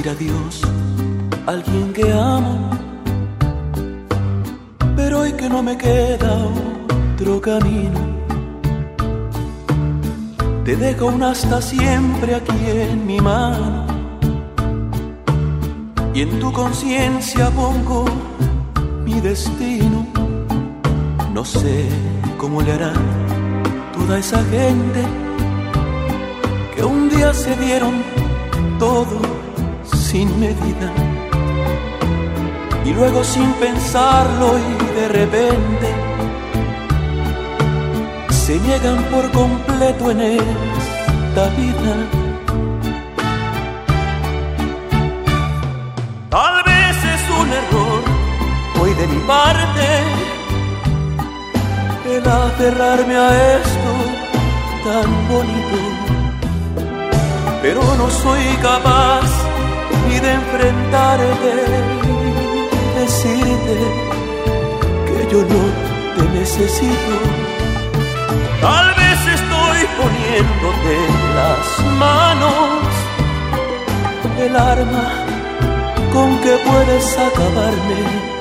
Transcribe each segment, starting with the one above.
decir adiós a alguien que amo, pero hoy que no me queda otro camino, te dejo un hasta siempre aquí en mi mano, y en tu conciencia pongo mi destino. No sé cómo le hará toda esa gente que un día se dieron todo sin medida, y luego sin pensarlo y de repente se niegan por completo en esta vida. Tal vez es un error hoy de mi parte el aferrarme a esto tan bonito, pero no soy capaz ni de enfrentarte y decirte que yo no te necesito. Tal vez estoy poniéndote en las manos el arma con que puedes acabarme,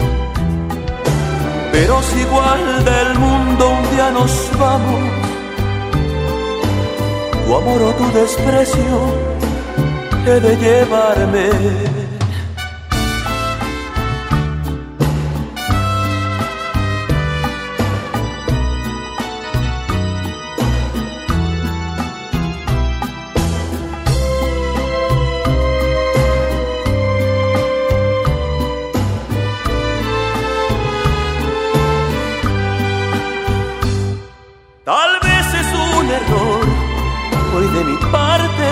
pero si igual del mundo un día nos vamos, tu amor o tu desprecio he de llevarme. Tal vez es un error hoy de mi parte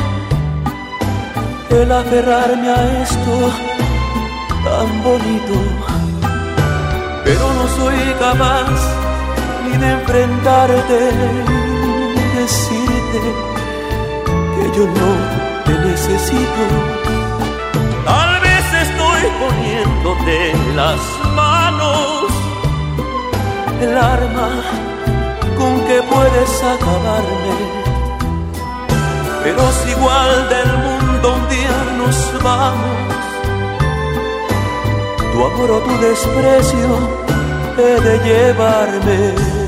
el aferrarme a esto tan bonito, pero no soy capaz ni de enfrentarte y decirte que yo no te necesito. Tal vez estoy poniéndote en las manos el arma con que puedes acabarme, pero si igual del mundo un día nos vamos, tu amor o tu desprecio he de llevarme.